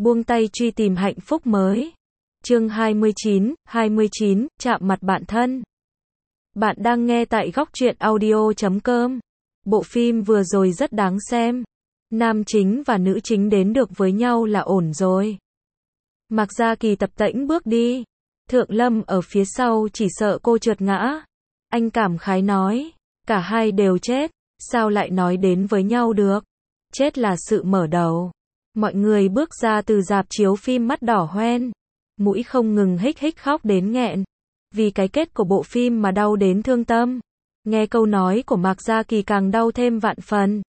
buông tay truy tìm hạnh phúc mới. Chương 29, chạm mặt bạn thân. Bạn đang nghe tại góc truyện audio.com. Bộ phim vừa rồi rất đáng xem. Nam chính và nữ chính đến được với nhau là ổn rồi. Mạc Gia Kỳ tập tễnh bước đi. Thượng Lâm ở phía sau chỉ sợ cô trượt ngã. Anh cảm khái nói, cả hai đều chết, sao lại nói đến với nhau được? Chết là sự mở đầu. Mọi người bước ra từ rạp chiếu phim mắt đỏ hoen. Mũi không ngừng hích hích khóc đến nghẹn. Vì cái kết của bộ phim mà đau đến thương tâm. Nghe câu nói của Mạc Gia Kỳ càng đau thêm vạn phần.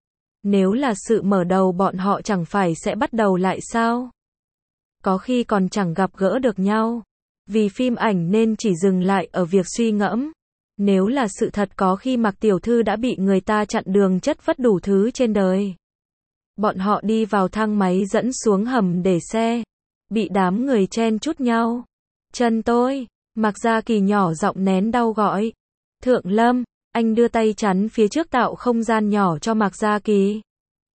Nếu là sự mở đầu bọn họ chẳng phải sẽ bắt đầu lại sao? Có khi còn chẳng gặp gỡ được nhau. Vì phim ảnh nên chỉ dừng lại ở việc suy ngẫm. Nếu là sự thật có khi Mạc Tiểu Thư đã bị người ta chặn đường chất vất đủ thứ trên đời. Bọn họ đi vào thang máy dẫn xuống hầm để xe. Bị đám người chen chúc nhau. Chân tôi, Mạc Gia Kỳ nhỏ giọng nén đau gọi. Thượng Lâm, anh đưa tay chắn phía trước tạo không gian nhỏ cho Mạc Gia Kỳ.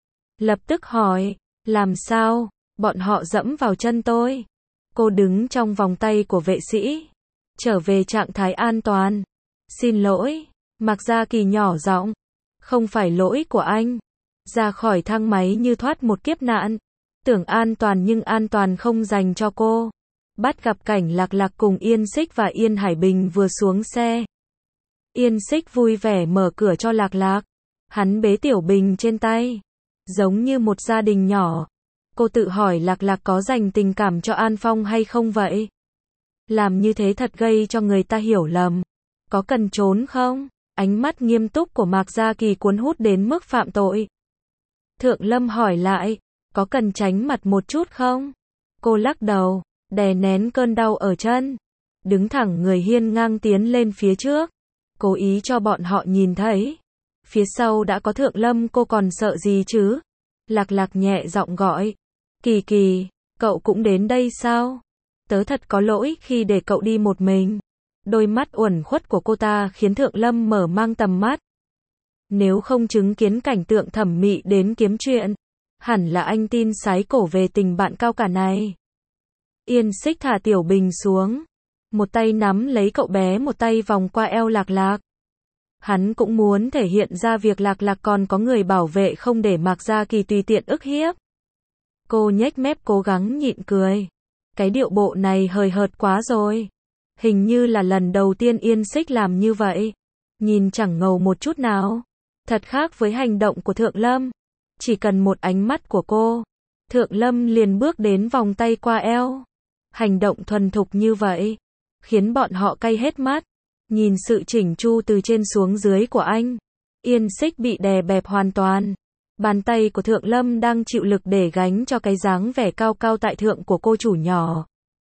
Lập tức hỏi, làm sao, bọn họ dẫm vào chân tôi. Cô đứng trong vòng tay của vệ sĩ. Trở về trạng thái an toàn. Xin lỗi, Mạc Gia Kỳ nhỏ giọng. Không phải lỗi của anh. Ra khỏi thang máy như thoát một kiếp nạn. Tưởng an toàn nhưng an toàn không dành cho cô. Bắt gặp cảnh Lạc Lạc cùng Yên Xích và Yên Hải Bình vừa xuống xe. Yên Xích vui vẻ mở cửa cho Lạc Lạc. Hắn bế Tiểu Bình trên tay. Giống như một gia đình nhỏ. Cô tự hỏi Lạc Lạc có dành tình cảm cho An Phong hay không vậy? Làm như thế thật gây cho người ta hiểu lầm. Có cần trốn không? Ánh mắt nghiêm túc của Mạc Gia Kỳ cuốn hút đến mức phạm tội. Thượng Lâm hỏi lại, có cần tránh mặt một chút không? Cô lắc đầu, đè nén cơn đau ở chân. Đứng thẳng người hiên ngang tiến lên phía trước. Cố ý cho bọn họ nhìn thấy. Phía sau đã có Thượng Lâm, cô còn sợ gì chứ? Lạc Lạc nhẹ giọng gọi. Kỳ Kỳ, cậu cũng đến đây sao? Tớ thật có lỗi khi để cậu đi một mình. Đôi mắt uẩn khuất của cô ta khiến Thượng Lâm mở mang tầm mắt. Nếu không chứng kiến cảnh tượng thẩm mỹ đến kiếm chuyện, hẳn là anh tin sái cổ về tình bạn cao cả này. Yên Xích thả Tiểu Bình xuống. Một tay nắm lấy cậu bé, một tay vòng qua eo Lạc Lạc. Hắn cũng muốn thể hiện ra việc Lạc Lạc còn có người bảo vệ không để Mạc Gia Kỳ tùy tiện ức hiếp. Cô nhếch mép cố gắng nhịn cười. Cái điệu bộ này hời hợt quá rồi. Hình như là lần đầu tiên Yên Xích làm như vậy. Nhìn chẳng ngầu một chút nào. Thật khác với hành động của Thượng Lâm. Chỉ cần một ánh mắt của cô, Thượng Lâm liền bước đến vòng tay qua eo. Hành động thuần thục như vậy, khiến bọn họ cay hết mắt. Nhìn sự chỉnh chu từ trên xuống dưới của anh. Yên Xích bị đè bẹp hoàn toàn. Bàn tay của Thượng Lâm đang chịu lực để gánh cho cái dáng vẻ cao cao tại thượng của cô chủ nhỏ.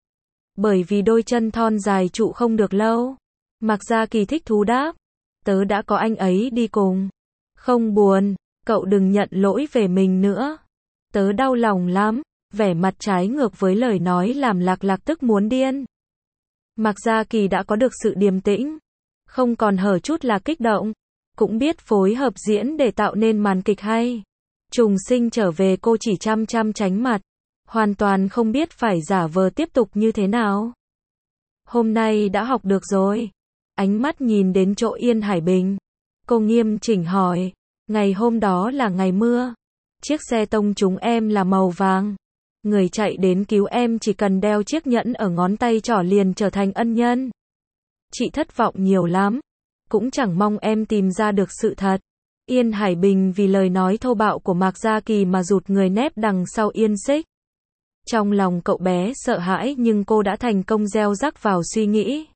Bởi vì đôi chân thon dài trụ không được lâu. Mạc Gia Kỳ thích thú đáp. Tớ đã có anh ấy đi cùng. Không buồn, cậu đừng nhận lỗi về mình nữa. Tớ đau lòng lắm. Vẻ mặt trái ngược với lời nói làm Lạc Lạc tức muốn điên. Mạc Gia Kỳ đã có được sự điềm tĩnh. Không còn hở chút là kích động. Cũng biết phối hợp diễn để tạo nên màn kịch hay. Trùng sinh trở về cô chỉ chăm chăm tránh mặt. Hoàn toàn không biết phải giả vờ tiếp tục như thế nào. Hôm nay đã học được rồi. Ánh mắt nhìn đến chỗ Yên Hải Bình. Cô nghiêm chỉnh hỏi. Ngày hôm đó là ngày mưa. Chiếc xe tông trúng em là màu vàng. Người chạy đến cứu em chỉ cần đeo chiếc nhẫn ở ngón tay trỏ liền trở thành ân nhân. Chị thất vọng nhiều lắm. Cũng chẳng mong em tìm ra được sự thật. Yên Hải Bình vì lời nói thô bạo của Mạc Gia Kỳ mà rụt người nép đằng sau Yên Xích. Trong lòng cậu bé sợ hãi nhưng cô đã thành công gieo rắc vào suy nghĩ.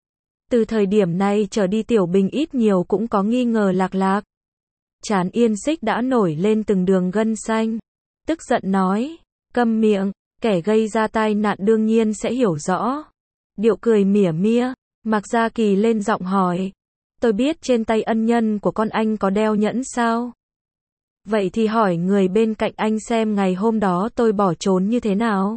Từ thời điểm này trở đi Tiểu Bình ít nhiều cũng có nghi ngờ Lạc Lạc. Trán Yên Xích đã nổi lên từng đường gân xanh. Tức giận nói, câm miệng, kẻ gây ra tai nạn đương nhiên sẽ hiểu rõ. Điệu cười mỉa mia, Mạc Gia Kỳ lên giọng hỏi. Tôi biết trên tay ân nhân của con anh có đeo nhẫn sao? Vậy thì hỏi người bên cạnh anh xem ngày hôm đó tôi bỏ trốn như thế nào.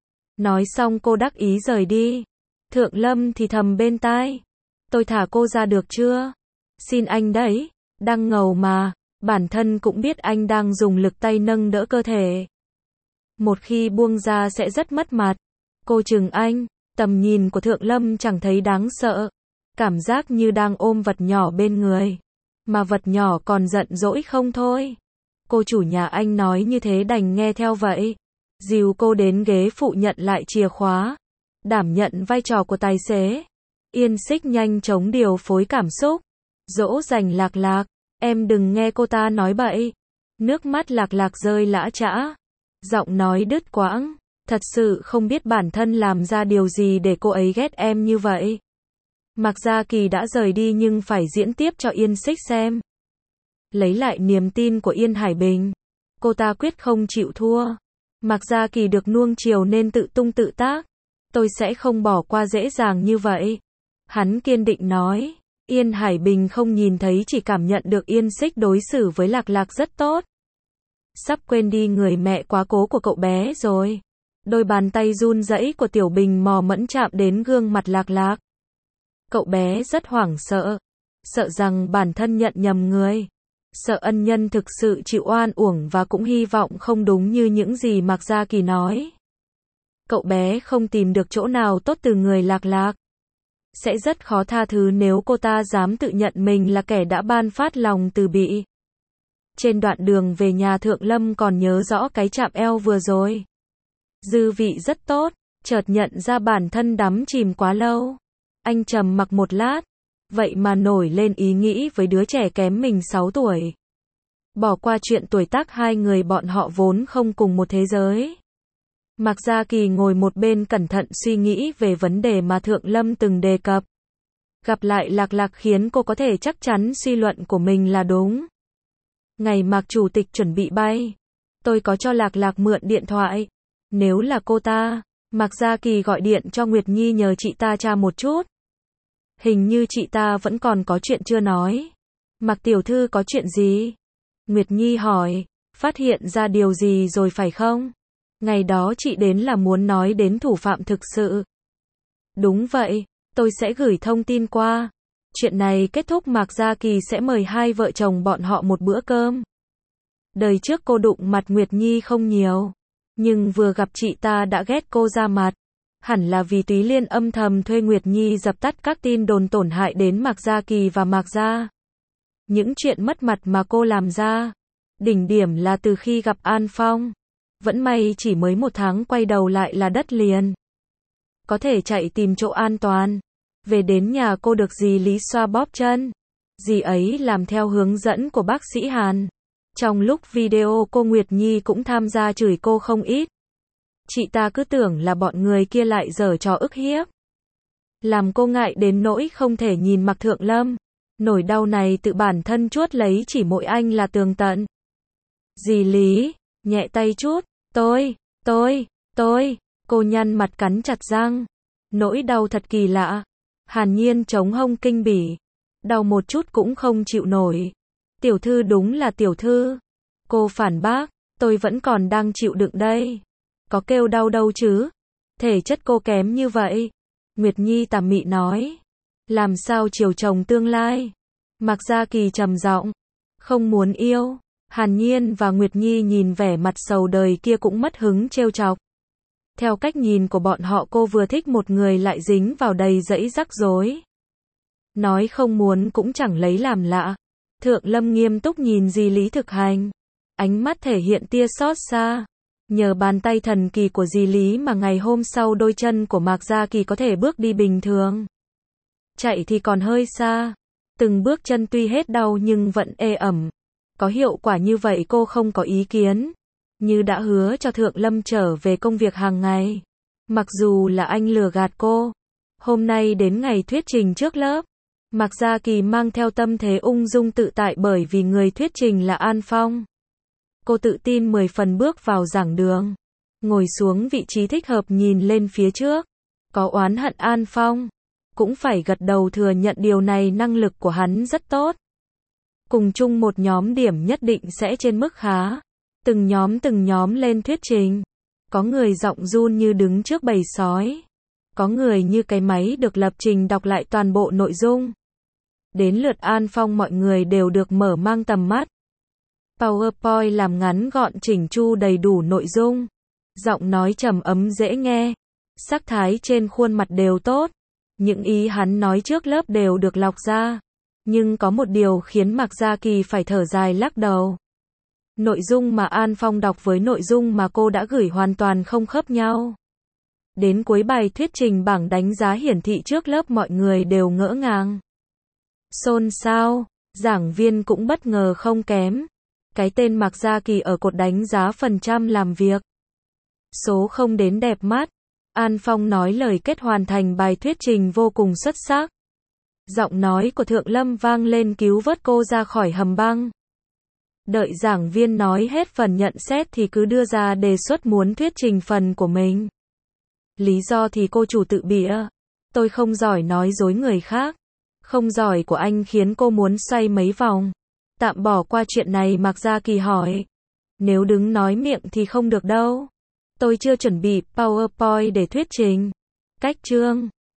Nói xong cô đắc ý rời đi. Thượng Lâm thì thầm bên tai. Tôi thả cô ra được chưa? Xin anh đấy. Đang ngầu mà. Bản thân cũng biết anh đang dùng lực tay nâng đỡ cơ thể. Một khi buông ra sẽ rất mất mặt. Cô chừng anh, tầm nhìn của Thượng Lâm chẳng thấy đáng sợ. Cảm giác như đang ôm vật nhỏ bên người. Mà vật nhỏ còn giận dỗi không thôi. Cô chủ nhà anh nói như thế đành nghe theo vậy. Dìu cô đến ghế phụ nhận lại chìa khóa. Đảm nhận vai trò của tài xế. Yên Xích nhanh chóng điều phối cảm xúc. Dỗ dành Lạc Lạc. Em đừng nghe cô ta nói bậy. Nước mắt Lạc Lạc rơi lã chã. Giọng nói đứt quãng. Thật sự không biết bản thân làm ra điều gì để cô ấy ghét em như vậy. Mạc Gia Kỳ đã rời đi nhưng phải diễn tiếp cho Yên Xích xem. Lấy lại niềm tin của Yên Hải Bình. Cô ta quyết không chịu thua. Mạc Gia Kỳ được nuông chiều nên tự tung tự tác. Tôi sẽ không bỏ qua dễ dàng như vậy. Hắn kiên định nói. Yên Hải Bình không nhìn thấy chỉ cảm nhận được Yên Xích đối xử với Lạc Lạc rất tốt. Sắp quên đi người mẹ quá cố của cậu bé rồi. Đôi bàn tay run rẩy của Tiểu Bình mò mẫm chạm đến gương mặt Lạc Lạc. Cậu bé rất hoảng sợ. Sợ rằng bản thân nhận nhầm người. Sợ ân nhân thực sự chịu oan uổng và cũng hy vọng không đúng như những gì Mạc Gia Kỳ nói. Cậu bé không tìm được chỗ nào tốt từ người Lạc Lạc. Sẽ rất khó tha thứ nếu cô ta dám tự nhận mình là kẻ đã ban phát lòng từ bi. Trên đoạn đường về nhà Thượng Lâm còn nhớ rõ cái chạm eo vừa rồi. Dư vị rất tốt, chợt nhận ra bản thân đắm chìm quá lâu. Anh trầm mặc một lát, vậy mà nổi lên ý nghĩ với đứa trẻ kém mình 6 tuổi. Bỏ qua chuyện tuổi tác hai người bọn họ vốn không cùng một thế giới. Mạc Gia Kỳ ngồi một bên cẩn thận suy nghĩ về vấn đề mà Thượng Lâm từng đề cập. Gặp lại Lạc Lạc khiến cô có thể chắc chắn suy luận của mình là đúng. Ngày Mạc Chủ tịch chuẩn bị bay, tôi có cho Lạc Lạc mượn điện thoại. Nếu là cô ta, Mạc Gia Kỳ gọi điện cho Nguyệt Nhi nhờ chị ta tra một chút. Hình như chị ta vẫn còn có chuyện chưa nói. Mạc tiểu thư có chuyện gì? Nguyệt Nhi hỏi, phát hiện ra điều gì rồi phải không? Ngày đó chị đến là muốn nói đến thủ phạm thực sự. Đúng vậy, tôi sẽ gửi thông tin qua. Chuyện này kết thúc Mạc Gia Kỳ sẽ mời hai vợ chồng bọn họ một bữa cơm. Đời trước cô đụng mặt Nguyệt Nhi không nhiều. Nhưng vừa gặp chị ta đã ghét cô ra mặt. Hẳn là vì Túy Liên âm thầm thuê Nguyệt Nhi dập tắt các tin đồn tổn hại đến Mạc Gia Kỳ và Mạc Gia. Những chuyện mất mặt mà cô làm ra. Đỉnh điểm là từ khi gặp An Phong. Vẫn may chỉ mới 1 tháng quay đầu lại là đất liền. Có thể chạy tìm chỗ an toàn. Về đến nhà cô được dì Lý xoa bóp chân. Dì ấy làm theo hướng dẫn của bác sĩ Hàn. Trong lúc video cô Nguyệt Nhi cũng tham gia chửi cô không ít. Chị ta cứ tưởng là bọn người kia lại giở trò ức hiếp. Làm cô ngại đến nỗi không thể nhìn Mạc Thượng Lâm. Nỗi đau này tự bản thân chuốt lấy chỉ mỗi anh là tường tận. Dì Lý, nhẹ tay chút, tôi, cô nhăn mặt cắn chặt răng. Nỗi đau thật kỳ lạ. Hàn Nhiên chống hông kinh bỉ. Đau một chút cũng không chịu nổi. Tiểu thư đúng là tiểu thư. Cô phản bác, tôi vẫn còn đang chịu đựng đây. Có kêu đau đâu chứ. Thể chất cô kém như vậy. Nguyệt Nhi tà mị nói. Làm sao chiều chồng tương lai. Mạc Gia Kỳ trầm giọng. Không muốn yêu. Hàn Nhiên và Nguyệt Nhi nhìn vẻ mặt sầu đời kia cũng mất hứng trêu chọc. Theo cách nhìn của bọn họ cô vừa thích một người lại dính vào đầy rẫy rắc rối. Nói không muốn cũng chẳng lấy làm lạ. Thượng Lâm nghiêm túc nhìn dì Lý thực hành. Ánh mắt thể hiện tia xót xa. Nhờ bàn tay thần kỳ của dì Lý mà ngày hôm sau đôi chân của Mạc Gia Kỳ có thể bước đi bình thường. Chạy thì còn hơi xa. Từng bước chân tuy hết đau nhưng vẫn ê ẩm. Có hiệu quả như vậy cô không có ý kiến. Như đã hứa cho Thượng Lâm trở về công việc hàng ngày. Mặc dù là anh lừa gạt cô. Hôm nay đến ngày thuyết trình trước lớp. Mạc Gia Kỳ mang theo tâm thế ung dung tự tại bởi vì người thuyết trình là An Phong. Cô tự tin 10 phần bước vào giảng đường. Ngồi xuống vị trí thích hợp nhìn lên phía trước. Có oán hận An Phong. Cũng phải gật đầu thừa nhận điều này năng lực của hắn rất tốt. Cùng chung một nhóm điểm nhất định sẽ trên mức khá. Từng nhóm lên thuyết trình. Có người giọng run như đứng trước bầy sói. Có người như cái máy được lập trình đọc lại toàn bộ nội dung. Đến lượt An Phong mọi người đều được mở mang tầm mắt. PowerPoint làm ngắn gọn chỉnh chu đầy đủ nội dung. Giọng nói trầm ấm dễ nghe. Sắc thái trên khuôn mặt đều tốt. Những ý hắn nói trước lớp đều được lọc ra. Nhưng có một điều khiến Mạc Gia Kỳ phải thở dài lắc đầu. Nội dung mà An Phong đọc với nội dung mà cô đã gửi hoàn toàn không khớp nhau. Đến cuối bài thuyết trình bảng đánh giá hiển thị trước lớp mọi người đều ngỡ ngàng. Xôn xao, giảng viên cũng bất ngờ không kém. Cái tên Mạc Gia Kỳ ở cột đánh giá phần trăm làm việc. Số không đến đẹp mắt. An Phong nói lời kết hoàn thành bài thuyết trình vô cùng xuất sắc. Giọng nói của Thượng Lâm vang lên cứu vớt cô ra khỏi hầm băng. Đợi giảng viên nói hết phần nhận xét thì cứ đưa ra đề xuất muốn thuyết trình phần của mình. Lý do thì cô chủ tự bịa. Tôi không giỏi nói dối người khác. Không giỏi của anh khiến cô muốn xoay mấy vòng. Tạm bỏ qua chuyện này, Mạc Gia Kỳ hỏi. Nếu đứng nói miệng thì không được đâu. Tôi chưa chuẩn bị PowerPoint để thuyết trình. Cách chương.